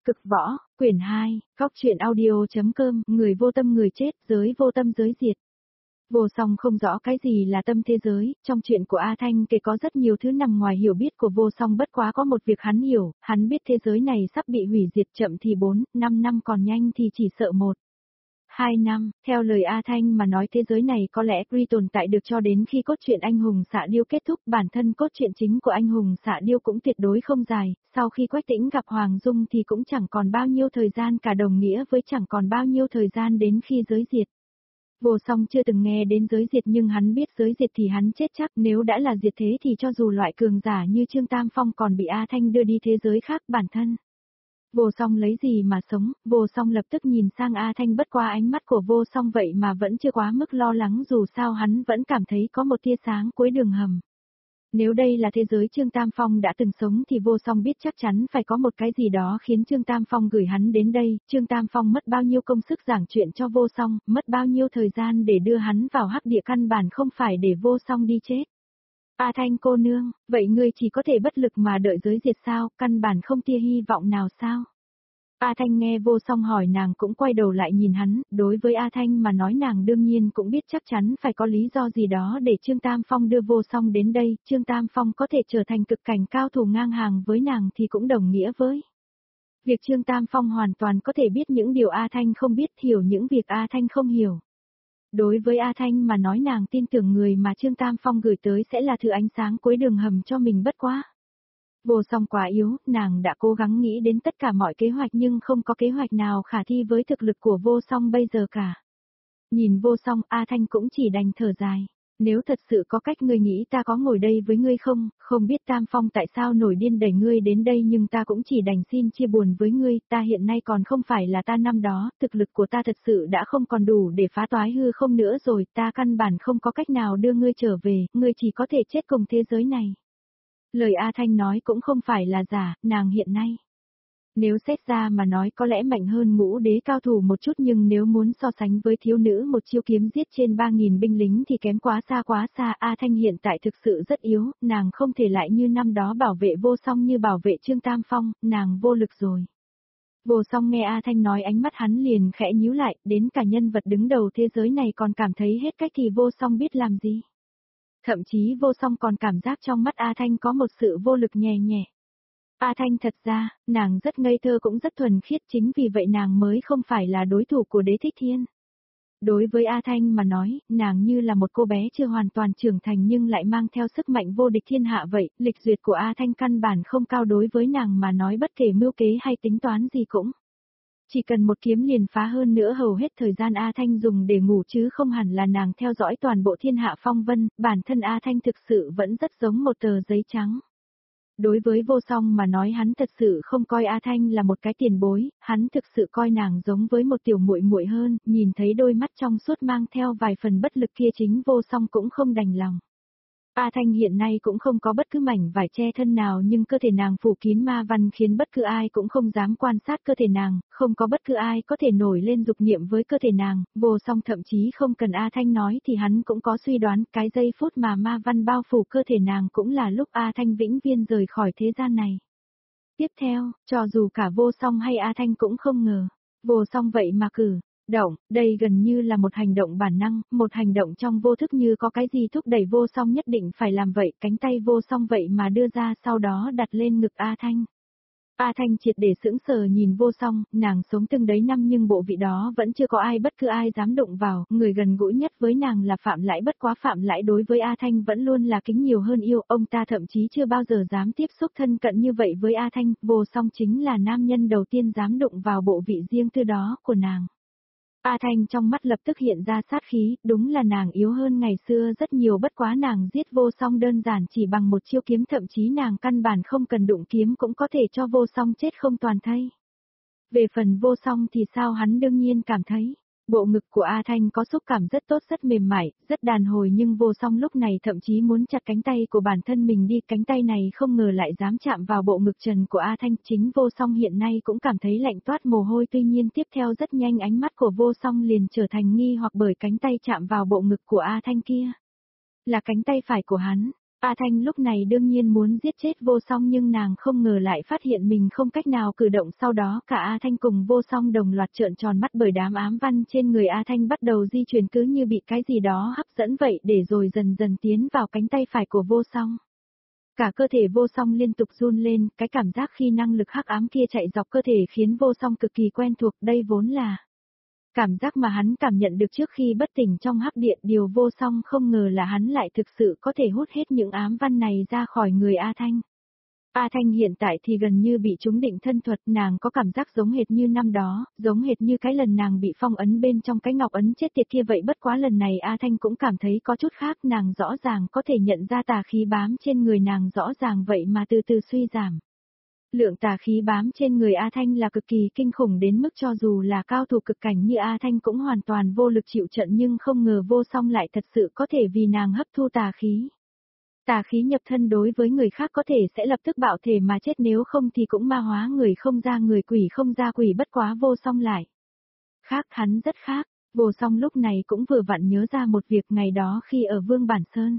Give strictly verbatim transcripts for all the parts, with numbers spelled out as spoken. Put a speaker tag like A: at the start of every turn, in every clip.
A: Cực võ, quyển hai, góc truyện audio.com, người vô tâm người chết, giới vô tâm giới diệt. Vô Song không rõ cái gì là tâm thế giới, trong chuyện của A Thanh kể có rất nhiều thứ nằm ngoài hiểu biết của Vô Song, bất quá có một việc hắn hiểu, hắn biết thế giới này sắp bị hủy diệt, chậm thì bốn, năm năm còn nhanh thì chỉ sợ một. Hai năm, theo lời A Thanh mà nói thế giới này có lẽ Kree tồn tại được cho đến khi cốt truyện anh hùng xạ điêu kết thúc, bản thân cốt truyện chính của anh hùng xạ điêu cũng tuyệt đối không dài, sau khi Quách Tĩnh gặp Hoàng Dung thì cũng chẳng còn bao nhiêu thời gian, cả đồng nghĩa với chẳng còn bao nhiêu thời gian đến khi giới diệt. Vô Song chưa từng nghe đến giới diệt nhưng hắn biết giới diệt thì hắn chết chắc, nếu đã là diệt thế thì cho dù loại cường giả như Trương Tam Phong còn bị A Thanh đưa đi thế giới khác bản thân. Vô Song lấy gì mà sống, Vô Song lập tức nhìn sang A Thanh, bất qua ánh mắt của Vô Song vậy mà vẫn chưa quá mức lo lắng, dù sao hắn vẫn cảm thấy có một tia sáng cuối đường hầm. Nếu đây là thế giới Trương Tam Phong đã từng sống thì Vô Song biết chắc chắn phải có một cái gì đó khiến Trương Tam Phong gửi hắn đến đây, Trương Tam Phong mất bao nhiêu công sức giảng chuyện cho Vô Song, mất bao nhiêu thời gian để đưa hắn vào hắc địa, căn bản không phải để Vô Song đi chết. A Thanh cô nương, vậy ngươi chỉ có thể bất lực mà đợi giới diệt sao, căn bản không tia hy vọng nào sao? A Thanh nghe Vô Song hỏi nàng cũng quay đầu lại nhìn hắn, đối với A Thanh mà nói nàng đương nhiên cũng biết chắc chắn phải có lý do gì đó để Trương Tam Phong đưa Vô Song đến đây, Trương Tam Phong có thể trở thành cực cảnh cao thủ ngang hàng với nàng thì cũng đồng nghĩa với việc Trương Tam Phong hoàn toàn có thể biết những điều A Thanh không biết, hiểu những việc A Thanh không hiểu. Đối với A Thanh mà nói nàng tin tưởng người mà Trương Tam Phong gửi tới sẽ là thứ ánh sáng cuối đường hầm cho mình, bất quá. Vô Song quá yếu, nàng đã cố gắng nghĩ đến tất cả mọi kế hoạch nhưng không có kế hoạch nào khả thi với thực lực của Vô Song bây giờ cả. Nhìn Vô Song, A Thanh cũng chỉ đành thở dài. Nếu thật sự có cách, ngươi nghĩ ta có ngồi đây với ngươi không, không biết Tam Phong tại sao nổi điên đẩy ngươi đến đây nhưng ta cũng chỉ đành xin chia buồn với ngươi, ta hiện nay còn không phải là ta năm đó, thực lực của ta thật sự đã không còn đủ để phá toái hư không nữa rồi, ta căn bản không có cách nào đưa ngươi trở về, ngươi chỉ có thể chết cùng thế giới này. Lời A Thanh nói cũng không phải là giả, nàng hiện nay. Nếu xét ra mà nói có lẽ mạnh hơn ngũ đế cao thủ một chút, nhưng nếu muốn so sánh với thiếu nữ một chiêu kiếm giết trên ba nghìn binh lính thì kém quá xa quá xa. A Thanh hiện tại thực sự rất yếu, nàng không thể lại như năm đó bảo vệ Vô Song như bảo vệ Trương Tam Phong, nàng vô lực rồi. Vô Song nghe A Thanh nói ánh mắt hắn liền khẽ nhíu lại, đến cả nhân vật đứng đầu thế giới này còn cảm thấy hết cách thì Vô Song biết làm gì. Thậm chí Vô Song còn cảm giác trong mắt A Thanh có một sự vô lực nhẹ nhẹ. A Thanh thật ra, nàng rất ngây thơ cũng rất thuần khiết, chính vì vậy nàng mới không phải là đối thủ của Đế Thích Thiên. Đối với A Thanh mà nói, nàng như là một cô bé chưa hoàn toàn trưởng thành nhưng lại mang theo sức mạnh vô địch thiên hạ vậy, lịch duyệt của A Thanh căn bản không cao, đối với nàng mà nói bất kể mưu kế hay tính toán gì cũng. Chỉ cần một kiếm liền phá, hơn nữa hầu hết thời gian A Thanh dùng để ngủ chứ không hẳn là nàng theo dõi toàn bộ thiên hạ phong vân, bản thân A Thanh thực sự vẫn rất giống một tờ giấy trắng. Đối với Vô Song mà nói hắn thật sự không coi A Thanh là một cái tiền bối, hắn thực sự coi nàng giống với một tiểu muội muội hơn, nhìn thấy đôi mắt trong suốt mang theo vài phần bất lực kia chính Vô Song cũng không đành lòng. A Thanh hiện nay cũng không có bất cứ mảnh vải che thân nào nhưng cơ thể nàng phủ kín ma văn khiến bất cứ ai cũng không dám quan sát cơ thể nàng, không có bất cứ ai có thể nổi lên dục niệm với cơ thể nàng, Vô Song thậm chí không cần A Thanh nói thì hắn cũng có suy đoán, cái giây phút mà ma văn bao phủ cơ thể nàng cũng là lúc A Thanh vĩnh viễn rời khỏi thế gian này. Tiếp theo, cho dù cả Vô Song hay A Thanh cũng không ngờ, Vô Song vậy mà cử động, đây gần như là một hành động bản năng, một hành động trong vô thức, như có cái gì thúc đẩy Vô Song nhất định phải làm vậy, cánh tay Vô Song vậy mà đưa ra sau đó đặt lên ngực A Thanh. A Thanh triệt để sững sờ nhìn Vô Song, nàng sống từng đấy năm nhưng bộ vị đó vẫn chưa có ai bất cứ ai dám đụng vào, người gần gũi nhất với nàng là Phạm Lãi, bất quá Phạm Lãi đối với A Thanh vẫn luôn là kính nhiều hơn yêu, ông ta thậm chí chưa bao giờ dám tiếp xúc thân cận như vậy với A Thanh, Vô Song chính là nam nhân đầu tiên dám đụng vào bộ vị riêng tư đó của nàng. A Thanh trong mắt lập tức hiện ra sát khí, đúng là nàng yếu hơn ngày xưa rất nhiều, bất quá nàng giết Vô Song đơn giản chỉ bằng một chiêu kiếm, thậm chí nàng căn bản không cần đụng kiếm cũng có thể cho Vô Song chết không toàn thây. Về phần Vô Song thì sao, hắn đương nhiên cảm thấy bộ ngực của A Thanh có xúc cảm rất tốt, rất mềm mại, rất đàn hồi, nhưng Vô Song lúc này thậm chí muốn chặt cánh tay của bản thân mình đi, cánh tay này không ngờ lại dám chạm vào bộ ngực trần của A Thanh, chính Vô Song hiện nay cũng cảm thấy lạnh toát mồ hôi, tuy nhiên tiếp theo rất nhanh ánh mắt của Vô Song liền trở thành nghi hoặc bởi cánh tay chạm vào bộ ngực của A Thanh kia là cánh tay phải của hắn. A Thanh lúc này đương nhiên muốn giết chết Vô Song nhưng nàng không ngờ lại phát hiện mình không cách nào cử động, sau đó cả A Thanh cùng Vô Song đồng loạt trợn tròn mắt bởi đám ám văn trên người A Thanh bắt đầu di chuyển cứ như bị cái gì đó hấp dẫn vậy để rồi dần dần tiến vào cánh tay phải của Vô Song. Cả cơ thể Vô Song liên tục run lên, cái cảm giác khi năng lực hắc ám kia chạy dọc cơ thể khiến Vô Song cực kỳ quen thuộc, đây vốn là cảm giác mà hắn cảm nhận được trước khi bất tỉnh trong hắc điện, điều Vô Song không ngờ là hắn lại thực sự có thể hút hết những ám văn này ra khỏi người A Thanh. A Thanh hiện tại thì gần như bị trúng định thân thuật, nàng có cảm giác giống hệt như năm đó, giống hệt như cái lần nàng bị phong ấn bên trong cái ngọc ấn chết tiệt kia vậy, bất quá lần này A Thanh cũng cảm thấy có chút khác, nàng rõ ràng có thể nhận ra tà khí bám trên người nàng rõ ràng vậy mà từ từ suy giảm. Lượng tà khí bám trên người A Thanh là cực kỳ kinh khủng đến mức cho dù là cao thủ cực cảnh như A Thanh cũng hoàn toàn vô lực chịu trận, nhưng không ngờ Vô Song lại thật sự có thể vì nàng hấp thu tà khí. Tà khí nhập thân đối với người khác có thể sẽ lập tức bạo thể mà chết, nếu không thì cũng ma hóa người không ra người, quỷ không ra quỷ, bất quá Vô Song lại khác, hắn rất khác. Vô Song lúc này cũng vừa vặn nhớ ra một việc ngày đó khi ở Vương Bản Sơn.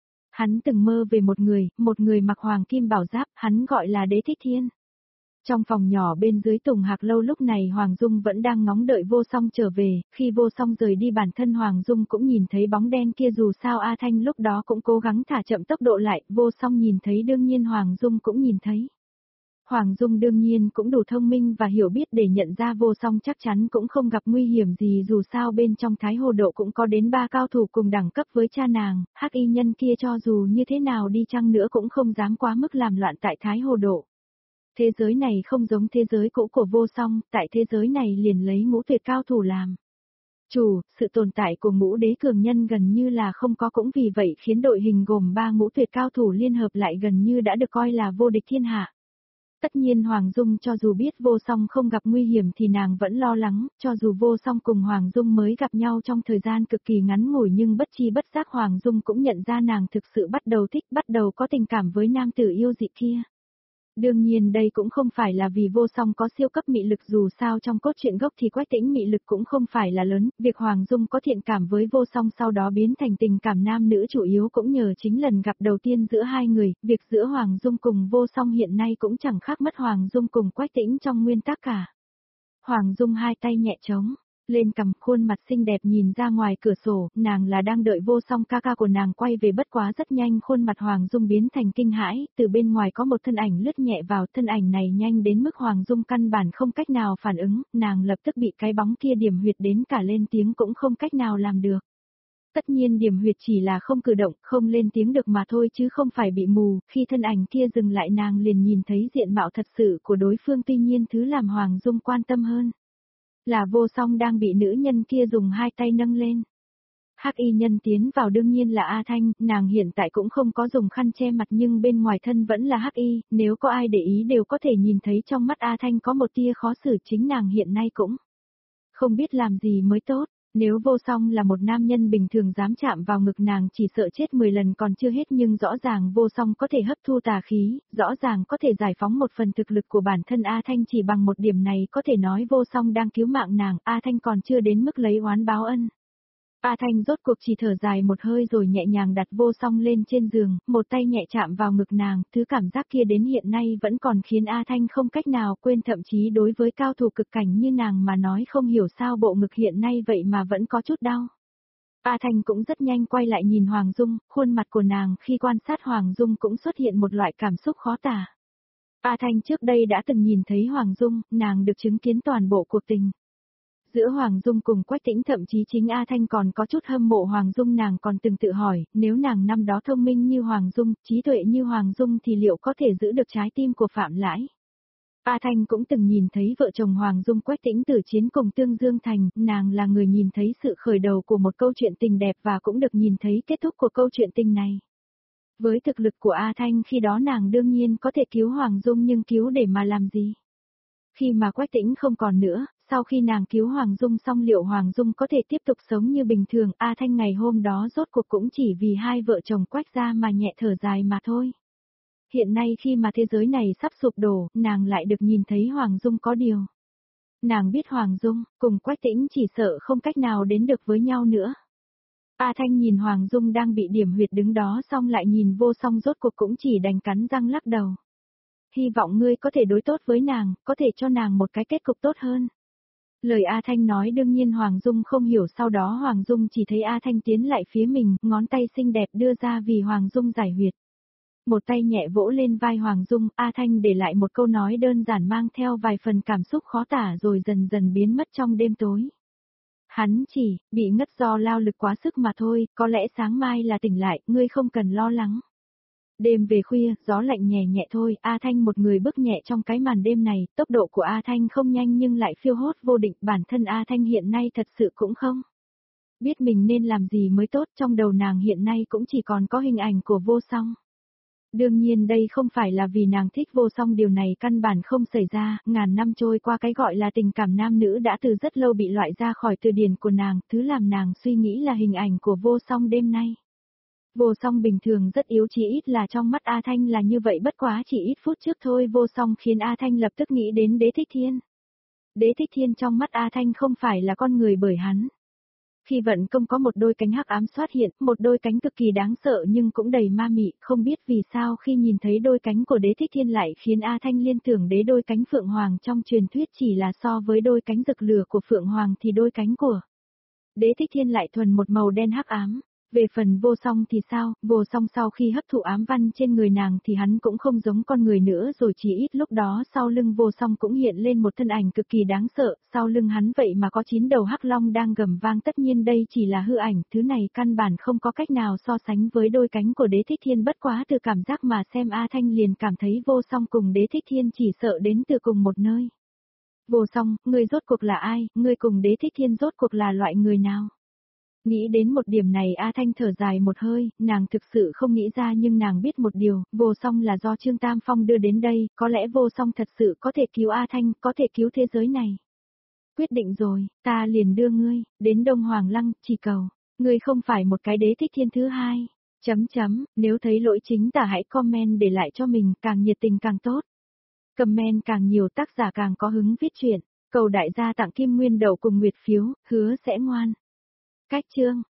A: Hắn từng mơ về một người, một người mặc hoàng kim bảo giáp, hắn gọi là Đế Thích Thiên. Trong phòng nhỏ bên dưới Tùng Hạc Lâu lúc này Hoàng Dung vẫn đang ngóng đợi Vô Song trở về, khi Vô Song rời đi bản thân Hoàng Dung cũng nhìn thấy bóng đen kia, dù sao A Thanh lúc đó cũng cố gắng thả chậm tốc độ lại, Vô Song nhìn thấy đương nhiên Hoàng Dung cũng nhìn thấy. Hoàng Dung đương nhiên cũng đủ thông minh và hiểu biết để nhận ra Vô Song chắc chắn cũng không gặp nguy hiểm gì, dù sao bên trong Thái Hồ Độ cũng có đến ba cao thủ cùng đẳng cấp với cha nàng, hắc y nhân kia cho dù như thế nào đi chăng nữa cũng không dám quá mức làm loạn tại Thái Hồ Độ. Thế giới này không giống thế giới cũ của Vô Song, tại thế giới này liền lấy ngũ tuyệt cao thủ làm chủ, sự tồn tại của ngũ đế cường nhân gần như là không có, cũng vì vậy khiến đội hình gồm ba ngũ tuyệt cao thủ liên hợp lại gần như đã được coi là vô địch thiên hạ. Tất nhiên Hoàng Dung cho dù biết Vô Song không gặp nguy hiểm thì nàng vẫn lo lắng, cho dù Vô Song cùng Hoàng Dung mới gặp nhau trong thời gian cực kỳ ngắn ngủi nhưng bất chi bất giác Hoàng Dung cũng nhận ra nàng thực sự bắt đầu thích, bắt đầu có tình cảm với nam tử yêu dị kia. Đương nhiên đây cũng không phải là vì Vô Song có siêu cấp mị lực, dù sao trong cốt truyện gốc thì Quách Tĩnh mị lực cũng không phải là lớn, việc Hoàng Dung có thiện cảm với Vô Song sau đó biến thành tình cảm nam nữ chủ yếu cũng nhờ chính lần gặp đầu tiên giữa hai người, việc giữa Hoàng Dung cùng Vô Song hiện nay cũng chẳng khác mất Hoàng Dung cùng Quách Tĩnh trong nguyên tắc cả. Hoàng Dung hai tay nhẹ trống lên cằm, khuôn mặt xinh đẹp nhìn ra ngoài cửa sổ, nàng là đang đợi Vô Song ca ca của nàng quay về, bất quá rất nhanh khuôn mặt Hoàng Dung biến thành kinh hãi, từ bên ngoài có một thân ảnh lướt nhẹ vào, thân ảnh này nhanh đến mức Hoàng Dung căn bản không cách nào phản ứng, nàng lập tức bị cái bóng kia điểm huyệt đến cả lên tiếng cũng không cách nào làm được. Tất nhiên điểm huyệt chỉ là không cử động, không lên tiếng được mà thôi chứ không phải bị mù, khi thân ảnh kia dừng lại nàng liền nhìn thấy diện mạo thật sự của đối phương, tuy nhiên thứ làm Hoàng Dung quan tâm hơn là Vô Song đang bị nữ nhân kia dùng hai tay nâng lên. Hắc y nhân tiến vào đương nhiên là A Thanh, nàng hiện tại cũng không có dùng khăn che mặt nhưng bên ngoài thân vẫn là hắc y, nếu có ai để ý đều có thể nhìn thấy trong mắt A Thanh có một tia khó xử, chính nàng hiện nay cũng không biết làm gì mới tốt. Nếu Vô Song là một nam nhân bình thường dám chạm vào ngực nàng chỉ sợ chết mười lần còn chưa hết, nhưng rõ ràng Vô Song có thể hấp thu tà khí, rõ ràng có thể giải phóng một phần thực lực của bản thân A Thanh, chỉ bằng một điểm này có thể nói Vô Song đang cứu mạng nàng, A Thanh còn chưa đến mức lấy oán báo ân. A Thanh rốt cuộc chỉ thở dài một hơi rồi nhẹ nhàng đặt Vô Song lên trên giường, một tay nhẹ chạm vào ngực nàng, thứ cảm giác kia đến hiện nay vẫn còn khiến A Thanh không cách nào quên, thậm chí đối với cao thủ cực cảnh như nàng mà nói không hiểu sao bộ ngực hiện nay vậy mà vẫn có chút đau. A Thanh cũng rất nhanh quay lại nhìn Hoàng Dung, khuôn mặt của nàng khi quan sát Hoàng Dung cũng xuất hiện một loại cảm xúc khó tả. A Thanh trước đây đã từng nhìn thấy Hoàng Dung, nàng được chứng kiến toàn bộ cuộc tình giữa Hoàng Dung cùng Quách Tĩnh, thậm chí chính A Thanh còn có chút hâm mộ Hoàng Dung, nàng còn từng tự hỏi, nếu nàng năm đó thông minh như Hoàng Dung, trí tuệ như Hoàng Dung thì liệu có thể giữ được trái tim của Phạm Lãi. A Thanh cũng từng nhìn thấy vợ chồng Hoàng Dung Quách Tĩnh tử chiến cùng Tương Dương Thành, nàng là người nhìn thấy sự khởi đầu của một câu chuyện tình đẹp và cũng được nhìn thấy kết thúc của câu chuyện tình này. Với thực lực của A Thanh khi đó nàng đương nhiên có thể cứu Hoàng Dung, nhưng cứu để mà làm gì? Khi mà Quách Tĩnh không còn nữa, sau khi nàng cứu Hoàng Dung xong liệu Hoàng Dung có thể tiếp tục sống như bình thường? A Thanh ngày hôm đó rốt cuộc cũng chỉ vì hai vợ chồng Quách gia mà nhẹ thở dài mà thôi. Hiện nay khi mà thế giới này sắp sụp đổ, nàng lại được nhìn thấy Hoàng Dung có điều. Nàng biết Hoàng Dung cùng Quách Tĩnh chỉ sợ không cách nào đến được với nhau nữa. A Thanh nhìn Hoàng Dung đang bị điểm huyệt đứng đó xong lại nhìn vô song rốt cuộc cũng chỉ đành cắn răng lắc đầu. Hy vọng ngươi có thể đối tốt với nàng, có thể cho nàng một cái kết cục tốt hơn. Lời A Thanh nói đương nhiên Hoàng Dung không hiểu, sau đó Hoàng Dung chỉ thấy A Thanh tiến lại phía mình, ngón tay xinh đẹp đưa ra vì Hoàng Dung giải huyệt. Một tay nhẹ vỗ lên vai Hoàng Dung, A Thanh để lại một câu nói đơn giản mang theo vài phần cảm xúc khó tả rồi dần dần biến mất trong đêm tối. Hắn chỉ, bị ngất do lao lực quá sức mà thôi, có lẽ sáng mai là tỉnh lại, ngươi không cần lo lắng. Đêm về khuya, gió lạnh nhẹ nhẹ thôi, A Thanh một người bước nhẹ trong cái màn đêm này, tốc độ của A Thanh không nhanh nhưng lại phiêu hốt vô định, bản thân A Thanh hiện nay thật sự cũng không biết mình nên làm gì mới tốt, trong đầu nàng hiện nay cũng chỉ còn có hình ảnh của vô song. Đương nhiên đây không phải là vì nàng thích vô song, điều này căn bản không xảy ra, ngàn năm trôi qua cái gọi là tình cảm nam nữ đã từ rất lâu bị loại ra khỏi từ điển của nàng, thứ làm nàng suy nghĩ là hình ảnh của vô song đêm nay. Vô song bình thường rất yếu, chỉ ít là trong mắt A Thanh là như vậy, bất quá chỉ ít phút trước thôi vô song khiến A Thanh lập tức nghĩ đến Đế Thích Thiên. Đế Thích Thiên trong mắt A Thanh không phải là con người bởi hắn. Khi vận công có một đôi cánh hắc ám xuất hiện, một đôi cánh cực kỳ đáng sợ nhưng cũng đầy ma mị, không biết vì sao khi nhìn thấy đôi cánh của Đế Thích Thiên lại khiến A Thanh liên tưởng đến đôi cánh Phượng Hoàng trong truyền thuyết, chỉ là so với đôi cánh rực lửa của Phượng Hoàng thì đôi cánh của Đế Thích Thiên lại thuần một màu đen hắc ám. Về phần vô song thì sao, vô song sau khi hấp thụ ám văn trên người nàng thì hắn cũng không giống con người nữa rồi, chỉ ít lúc đó sau lưng vô song cũng hiện lên một thân ảnh cực kỳ đáng sợ, sau lưng hắn vậy mà có chín đầu hắc long đang gầm vang, tất nhiên đây chỉ là hư ảnh, thứ này căn bản không có cách nào so sánh với đôi cánh của Đế Thích Thiên, bất quá từ cảm giác mà xem A Thanh liền cảm thấy vô song cùng Đế Thích Thiên chỉ sợ đến từ cùng một nơi. Vô song, ngươi rốt cuộc là ai, ngươi cùng Đế Thích Thiên rốt cuộc là loại người nào? Nghĩ đến một điểm này A Thanh thở dài một hơi, nàng thực sự không nghĩ ra nhưng nàng biết một điều, vô song là do Trương Tam Phong đưa đến đây, có lẽ vô song thật sự có thể cứu A Thanh, có thể cứu thế giới này. Quyết định rồi, ta liền đưa ngươi, đến Đông Hoàng Lăng, chỉ cầu, ngươi không phải một cái Đế Thích Thiên thứ hai. Chấm chấm, nếu thấy lỗi chính tả hãy comment để lại cho mình, càng nhiệt tình càng tốt. Comment càng nhiều tác giả càng có hứng viết truyện, cầu đại gia tặng kim nguyên đậu cùng nguyệt phiếu, hứa sẽ ngoan. Cách chương